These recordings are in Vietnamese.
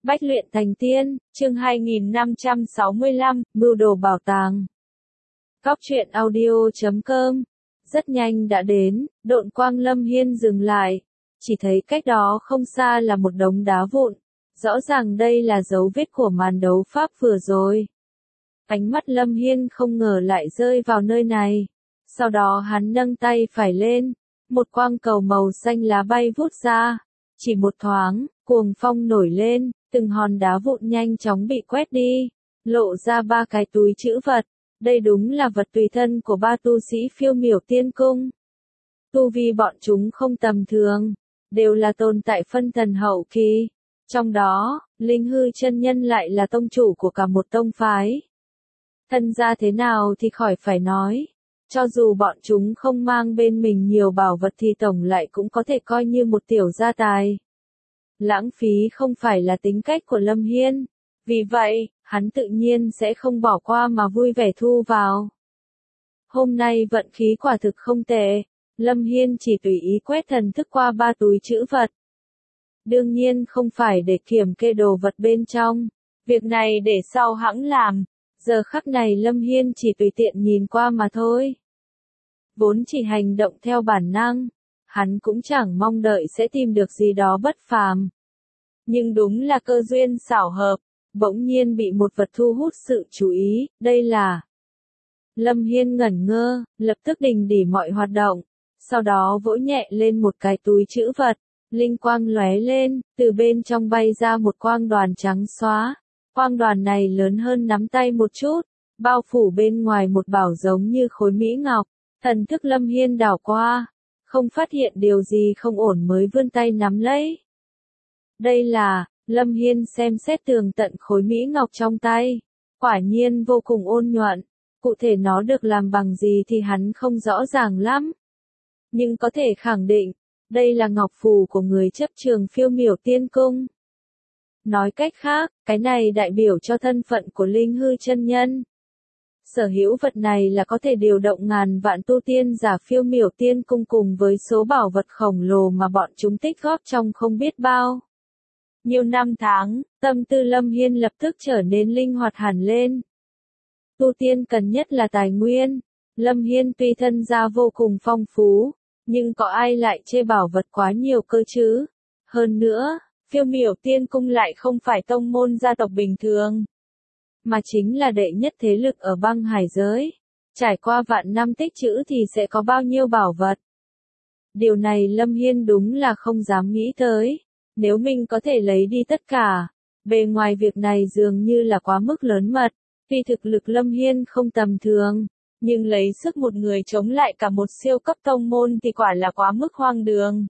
Bách luyện thành tiên, chương 2565, mưu đồ bảo tàng. Góc truyện audio.com. Rất nhanh đã đến, độn quang Lâm Hiên dừng lại. Chỉ thấy cách đó không xa là một đống đá vụn. Rõ ràng đây là dấu vết của màn đấu pháp vừa rồi. Ánh mắt Lâm Hiên không ngờ lại rơi vào nơi này. Sau đó hắn nâng tay phải lên. Một quang cầu màu xanh lá bay vút ra. Chỉ một thoáng, cuồng phong nổi lên, từng hòn đá vụn nhanh chóng bị quét đi, lộ ra ba cái túi trữ vật. Đây đúng là vật tùy thân của ba tu sĩ Phiêu Miểu Tiên Cung. Tu vi bọn chúng không tầm thường, đều là tồn tại phân thần hậu kỳ. Trong đó, Linh Hư chân nhân lại là tông chủ của cả một tông phái. Thân gia thế nào thì khỏi phải nói. Cho dù bọn chúng không mang bên mình nhiều bảo vật thì tổng lại cũng có thể coi như một tiểu gia tài. Lãng phí không phải là tính cách của Lâm Hiên. Vì vậy, hắn tự nhiên sẽ không bỏ qua mà vui vẻ thu vào. Hôm nay vận khí quả thực không tệ. Lâm Hiên chỉ tùy ý quét thần thức qua ba túi trữ vật. Đương nhiên không phải để kiểm kê đồ vật bên trong. Việc này để sau hãng làm. Giờ khắc này Lâm Hiên chỉ tùy tiện nhìn qua mà thôi. Vốn chỉ hành động theo bản năng. Hắn cũng chẳng mong đợi sẽ tìm được gì đó bất phàm. Nhưng đúng là cơ duyên xảo hợp, bỗng nhiên bị một vật thu hút sự chú ý, đây là... Lâm Hiên ngẩn ngơ, lập tức đình chỉ mọi hoạt động, sau đó vỗ nhẹ lên một cái túi trữ vật, linh quang lóe lên, từ bên trong bay ra một quang đoàn trắng xóa. Quang đoàn này lớn hơn nắm tay một chút, bao phủ bên ngoài một bảo giống như khối mỹ ngọc. Thần thức Lâm Hiên đảo qua, không phát hiện điều gì không ổn mới vươn tay nắm lấy. Đây là, Lâm Hiên xem xét tường tận khối mỹ ngọc trong tay. Quả nhiên vô cùng ôn nhuận. Cụ thể nó được làm bằng gì thì hắn không rõ ràng lắm. Nhưng có thể khẳng định, đây là ngọc phù của người chấp trường Phiêu Miểu Tiên Cung. Nói cách khác, cái này đại biểu cho thân phận của Linh Hư chân nhân. Sở hữu vật này là có thể điều động ngàn vạn tu tiên giả Phiêu Miểu Tiên Cung cùng với số bảo vật khổng lồ mà bọn chúng tích góp trong không biết bao. Nhiều năm tháng, tâm tư Lâm Hiên lập tức trở nên linh hoạt hẳn lên. Tu tiên cần nhất là tài nguyên. Lâm Hiên tuy thân gia vô cùng phong phú, nhưng có ai lại chê bảo vật quá nhiều cơ chứ? Hơn nữa, Phiêu Miểu Tiên Cung lại không phải tông môn gia tộc bình thường, mà chính là đệ nhất thế lực ở băng hải giới. Trải qua vạn năm tích trữ thì sẽ có bao nhiêu bảo vật. Điều này Lâm Hiên đúng là không dám nghĩ tới. Nếu mình có thể lấy đi tất cả, bề ngoài việc này dường như là quá mức lớn mật. Tuy thực lực Lâm Hiên không tầm thường, nhưng lấy sức một người chống lại cả một siêu cấp tông môn thì quả là quá mức hoang đường.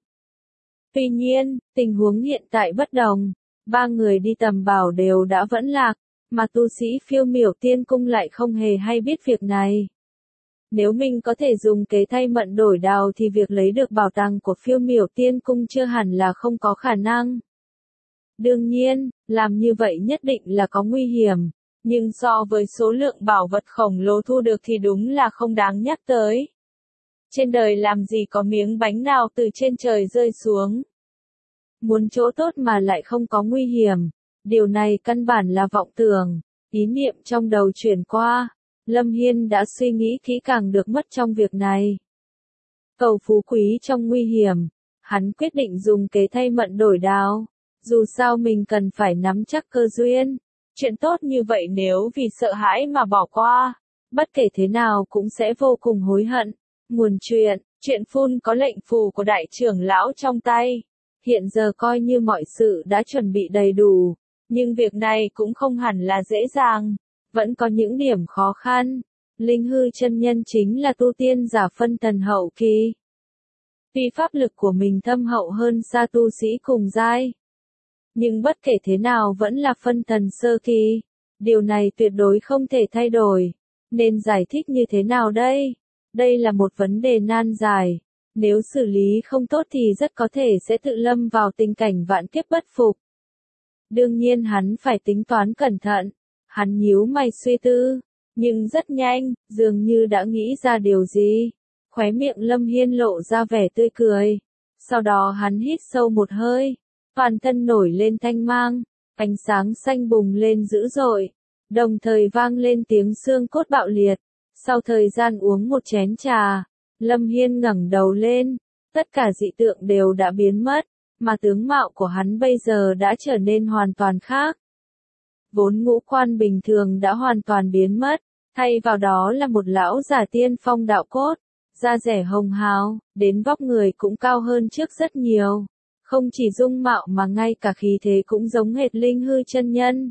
Tuy nhiên, tình huống hiện tại bất đồng. Ba người đi tầm bảo đều đã vẫn lạc, mà tu sĩ Phiêu Miểu Tiên Cung lại không hề hay biết việc này. Nếu mình có thể dùng kế thay mận đổi đào thì việc lấy được bảo tàng của Phiêu Miểu Tiên Cung chưa hẳn là không có khả năng. Đương nhiên, làm như vậy nhất định là có nguy hiểm, nhưng so với số lượng bảo vật khổng lồ thu được thì đúng là không đáng nhắc tới. Trên đời làm gì có miếng bánh nào từ trên trời rơi xuống. Muốn chỗ tốt mà lại không có nguy hiểm, điều này căn bản là vọng tưởng. Ý niệm trong đầu chuyển qua, Lâm Hiên đã suy nghĩ kỹ càng được mất trong việc này. Cầu phú quý trong nguy hiểm, hắn quyết định dùng kế thay mận đổi đao. Dù sao mình cần phải nắm chắc cơ duyên. Chuyện tốt như vậy nếu vì sợ hãi mà bỏ qua, bất kể thế nào cũng sẽ vô cùng hối hận. Nguồn chuyện phun có lệnh phù của đại trưởng lão trong tay. Hiện giờ coi như mọi sự đã chuẩn bị đầy đủ, nhưng việc này cũng không hẳn là dễ dàng. Vẫn có những điểm khó khăn. Linh Hư chân nhân chính là tu tiên giả phân thần hậu kỳ. Tuy pháp lực của mình thâm hậu hơn xa tu sĩ cùng giai, nhưng bất kể thế nào vẫn là phân thần sơ kỳ. Điều này tuyệt đối không thể thay đổi. Nên giải thích như thế nào đây? Đây là một vấn đề nan giải. Nếu xử lý không tốt thì rất có thể sẽ tự lâm vào tình cảnh vạn kiếp bất phục. Đương nhiên hắn phải tính toán cẩn thận. Hắn nhíu mày suy tư, nhưng rất nhanh, dường như đã nghĩ ra điều gì. Khóe miệng Lâm Hiên lộ ra vẻ tươi cười. Sau đó hắn hít sâu một hơi, toàn thân nổi lên thanh mang. Ánh sáng xanh bùng lên dữ dội, đồng thời vang lên tiếng xương cốt bạo liệt. Sau thời gian uống một chén trà, Lâm Hiên ngẩng đầu lên, tất cả dị tượng đều đã biến mất, mà tướng mạo của hắn bây giờ đã trở nên hoàn toàn khác. Vốn ngũ quan bình thường đã hoàn toàn biến mất, thay vào đó là một lão giả tiên phong đạo cốt, da dẻ hồng hào, đến vóc người cũng cao hơn trước rất nhiều. Không chỉ dung mạo mà ngay cả khí thế cũng giống hệt Linh Hư chân nhân.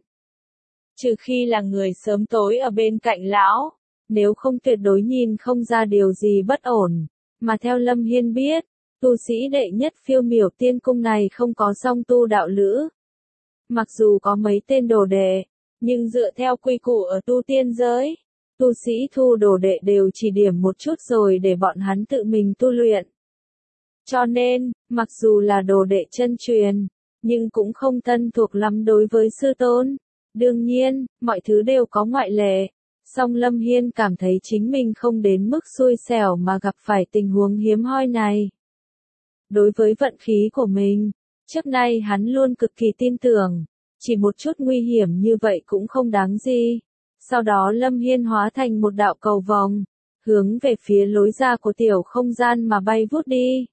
Trừ khi là người sớm tối ở bên cạnh lão, nếu không tuyệt đối nhìn không ra điều gì bất ổn. Mà theo Lâm Hiên biết, tu sĩ đệ nhất Phiêu Miểu Tiên Cung này không có song tu đạo lữ. Mặc dù có mấy tên đồ đệ, nhưng dựa theo quy củ ở tu tiên giới, tu sĩ thu đồ đệ đều chỉ điểm một chút rồi để bọn hắn tự mình tu luyện. Cho nên, mặc dù là đồ đệ chân truyền, nhưng cũng không thân thuộc lắm đối với sư tôn. Đương nhiên, mọi thứ đều có ngoại lệ. Song Lâm Hiên cảm thấy chính mình không đến mức xui xẻo mà gặp phải tình huống hiếm hoi này. Đối với vận khí của mình, trước nay hắn luôn cực kỳ tin tưởng, chỉ một chút nguy hiểm như vậy cũng không đáng gì. Sau đó Lâm Hiên hóa thành một đạo cầu vòng, hướng về phía lối ra của tiểu không gian mà bay vút đi.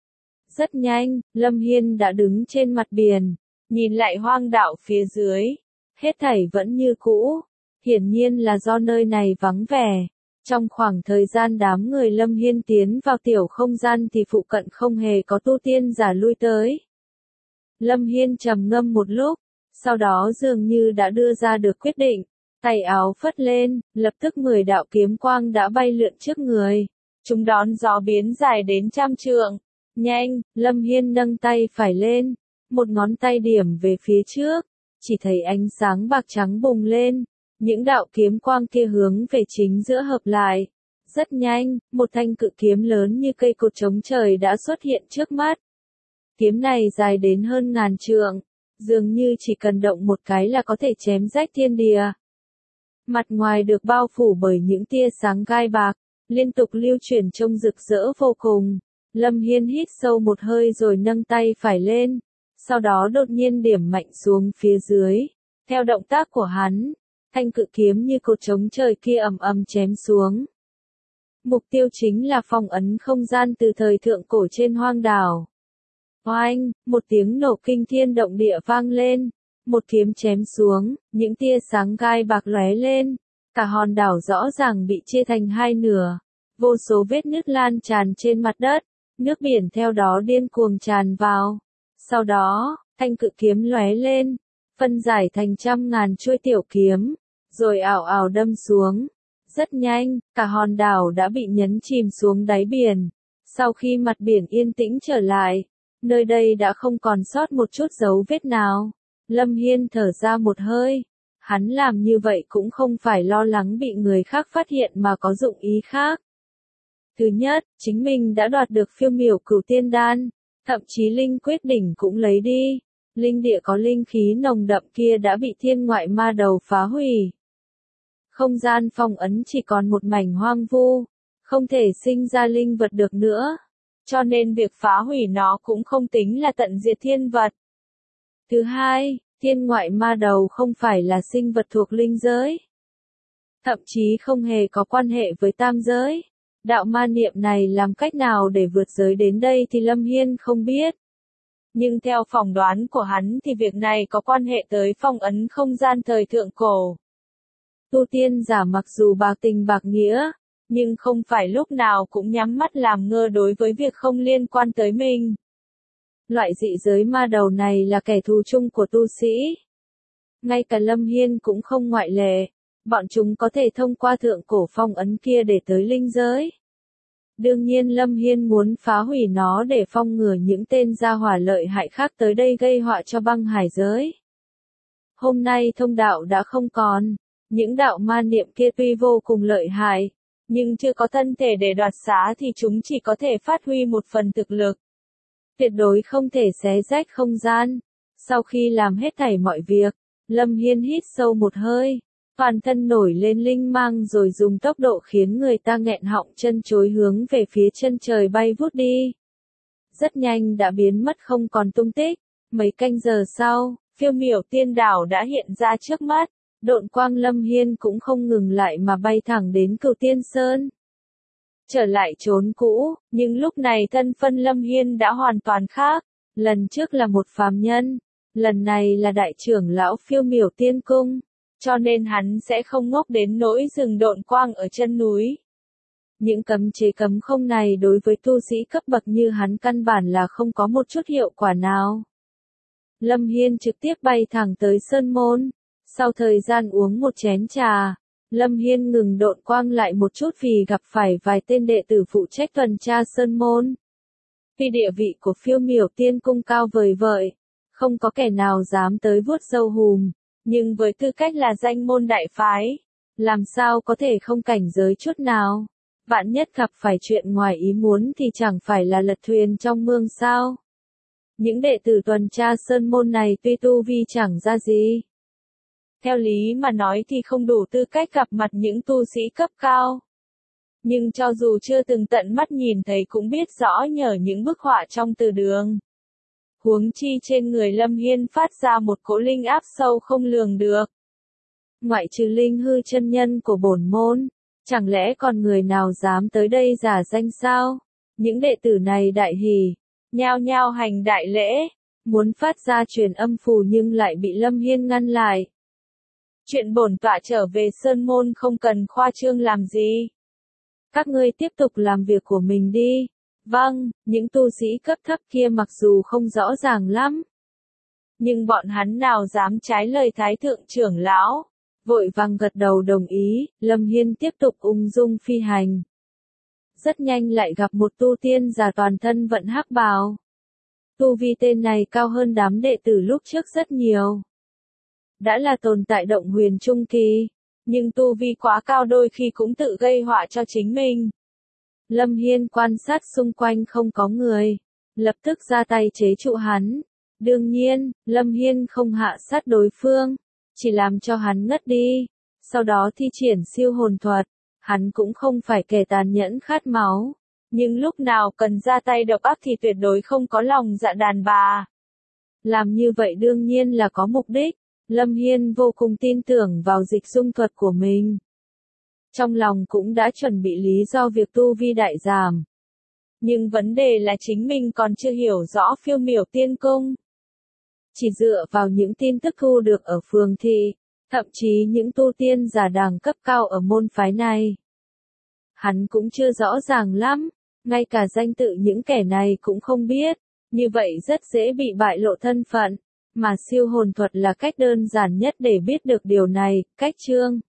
Rất nhanh, Lâm Hiên đã đứng trên mặt biển, nhìn lại hoang đảo phía dưới. Hết thảy vẫn như cũ, hiển nhiên là do nơi này vắng vẻ. Trong khoảng thời gian đám người Lâm Hiên tiến vào tiểu không gian thì phụ cận không hề có tu tiên giả lui tới. Lâm Hiên trầm ngâm một lúc, sau đó dường như đã đưa ra được quyết định, tay áo phất lên, lập tức 10 đạo kiếm quang đã bay lượn trước người. Chúng đón gió biến dài đến 100 trượng. Nhanh, Lâm Hiên nâng tay phải lên, một ngón tay điểm về phía trước, chỉ thấy ánh sáng bạc trắng bùng lên, những đạo kiếm quang kia hướng về chính giữa hợp lại. Rất nhanh, một thanh cự kiếm lớn như cây cột chống trời đã xuất hiện trước mắt. Kiếm này dài đến hơn 1000 trượng, dường như chỉ cần động một cái là có thể chém rách thiên địa. Mặt ngoài được bao phủ bởi những tia sáng gai bạc, liên tục lưu chuyển trông rực rỡ vô cùng. Lâm Hiên hít sâu một hơi rồi nâng tay phải lên, sau đó đột nhiên điểm mạnh xuống phía dưới. Theo động tác của hắn, thanh cự kiếm như cột chống trời kia ầm ầm chém xuống. Mục tiêu chính là phong ấn không gian từ thời thượng cổ trên hoang đảo. Oanh, một tiếng nổ kinh thiên động địa vang lên, một kiếm chém xuống, những tia sáng gai bạc lóe lên, cả hòn đảo rõ ràng bị chia thành hai nửa, vô số vết nứt lan tràn trên mặt đất, nước biển theo đó điên cuồng tràn vào. Sau đó, thanh cự kiếm lóe lên, phân giải thành 100.000 chuôi tiểu kiếm, rồi ảo ảo đâm xuống. Rất nhanh, cả hòn đảo đã bị nhấn chìm xuống đáy biển. Sau khi mặt biển yên tĩnh trở lại, nơi đây đã không còn sót một chút dấu vết nào. Lâm Hiên thở ra một hơi. Hắn làm như vậy cũng không phải lo lắng bị người khác phát hiện mà có dụng ý khác. Thứ nhất, chính mình đã đoạt được Phiêu Miểu Cửu Tiên Đan, thậm chí linh quyết đỉnh cũng lấy đi. Linh địa có linh khí nồng đậm kia đã bị thiên ngoại ma đầu phá hủy. Không gian phong ấn chỉ còn một mảnh hoang vu, không thể sinh ra linh vật được nữa, cho nên việc phá hủy nó cũng không tính là tận diệt thiên vật. Thứ hai, thiên ngoại ma đầu không phải là sinh vật thuộc linh giới, thậm chí không hề có quan hệ với tam giới. Đạo ma niệm này làm cách nào để vượt giới đến đây thì Lâm Hiên không biết. Nhưng theo phỏng đoán của hắn thì việc này có quan hệ tới phong ấn không gian thời thượng cổ. Tu tiên giả mặc dù bạc tình bạc nghĩa, nhưng không phải lúc nào cũng nhắm mắt làm ngơ đối với việc không liên quan tới mình. Loại dị giới ma đầu này là kẻ thù chung của tu sĩ. Ngay cả Lâm Hiên cũng không ngoại lệ, bọn chúng có thể thông qua thượng cổ phong ấn kia để tới linh giới. Đương nhiên Lâm Hiên muốn phá hủy nó để phong ngừa những tên gia hỏa lợi hại khác tới đây gây họa cho băng hải giới. Hôm nay thông đạo đã không còn, những đạo ma niệm kia tuy vô cùng lợi hại, nhưng chưa có thân thể để đoạt xá thì chúng chỉ có thể phát huy một phần thực lực. Tuyệt đối không thể xé rách không gian. Sau khi làm hết thảy mọi việc, Lâm Hiên hít sâu một hơi, toàn thân nổi lên linh mang rồi dùng tốc độ khiến người ta nghẹn họng chân chối hướng về phía chân trời bay vút đi. Rất nhanh đã biến mất không còn tung tích. Mấy canh giờ sau, phiêu miểu tiên đảo đã hiện ra trước mắt, độn quang Lâm Hiên cũng không ngừng lại mà bay thẳng đến Cửu Tiên Sơn. Trở lại chốn cũ, nhưng lúc này thân phân Lâm Hiên đã hoàn toàn khác, lần trước là một phàm nhân, lần này là đại trưởng lão phiêu miểu tiên cung, cho nên hắn sẽ không ngốc đến nỗi dừng độn quang ở chân núi. Những cấm chế cấm không này đối với tu sĩ cấp bậc như hắn căn bản là không có một chút hiệu quả nào. Lâm Hiên trực tiếp bay thẳng tới Sơn Môn, sau thời gian uống một chén trà, Lâm Hiên ngừng độn quang lại một chút vì gặp phải vài tên đệ tử phụ trách tuần tra Sơn Môn. Vì địa vị của phiêu miểu tiên cung cao vời vợi, không có kẻ nào dám tới vuốt râu hùm, nhưng với tư cách là danh môn đại phái, làm sao có thể không cảnh giới chút nào. Vạn nhất gặp phải chuyện ngoài ý muốn thì chẳng phải là lật thuyền trong mương sao. Những đệ tử tuần tra Sơn Môn này tuy tu vi chẳng ra gì, theo lý mà nói thì không đủ tư cách gặp mặt những tu sĩ cấp cao. Nhưng cho dù chưa từng tận mắt nhìn thấy cũng biết rõ nhờ những bức họa trong từ đường. Huống chi trên người Lâm Hiên phát ra một cỗ linh áp sâu không lường được. Ngoại trừ linh hư chân nhân của bổn môn, chẳng lẽ còn người nào dám tới đây giả danh sao? Những đệ tử này đại hỉ, nhao nhao hành đại lễ, muốn phát ra truyền âm phù nhưng lại bị Lâm Hiên ngăn lại. Chuyện bổn tọa trở về Sơn Môn không cần khoa trương làm gì. Các ngươi tiếp tục làm việc của mình đi. Vâng, những tu sĩ cấp thấp kia mặc dù không rõ ràng lắm, nhưng bọn hắn nào dám trái lời Thái thượng trưởng lão, vội vàng gật đầu đồng ý. Lâm Hiên tiếp tục ung dung phi hành. Rất nhanh lại gặp một tu tiên già toàn thân vận hắc bào. Tu vi tên này cao hơn đám đệ tử lúc trước rất nhiều. Đã là tồn tại động huyền trung kỳ, nhưng tu vi quá cao đôi khi cũng tự gây họa cho chính mình. Lâm Hiên quan sát xung quanh không có người, lập tức ra tay chế trụ hắn. Đương nhiên, Lâm Hiên không hạ sát đối phương, chỉ làm cho hắn ngất đi, sau đó thi triển siêu hồn thuật. Hắn cũng không phải kẻ tàn nhẫn khát máu, nhưng lúc nào cần ra tay độc ác thì tuyệt đối không có lòng dạ đàn bà. Làm như vậy đương nhiên là có mục đích. Lâm Hiên vô cùng tin tưởng vào dịch dung thuật của mình. Trong lòng cũng đã chuẩn bị lý do việc tu vi đại giảm. Nhưng vấn đề là chính mình còn chưa hiểu rõ phiêu miểu tiên cung. Chỉ dựa vào những tin tức thu được ở phường thị, thậm chí những tu tiên giả đẳng cấp cao ở môn phái này, hắn cũng chưa rõ ràng lắm, ngay cả danh tự những kẻ này cũng không biết, như vậy rất dễ bị bại lộ thân phận. Mà siêu hồn thuật là cách đơn giản nhất để biết được điều này. Cách chương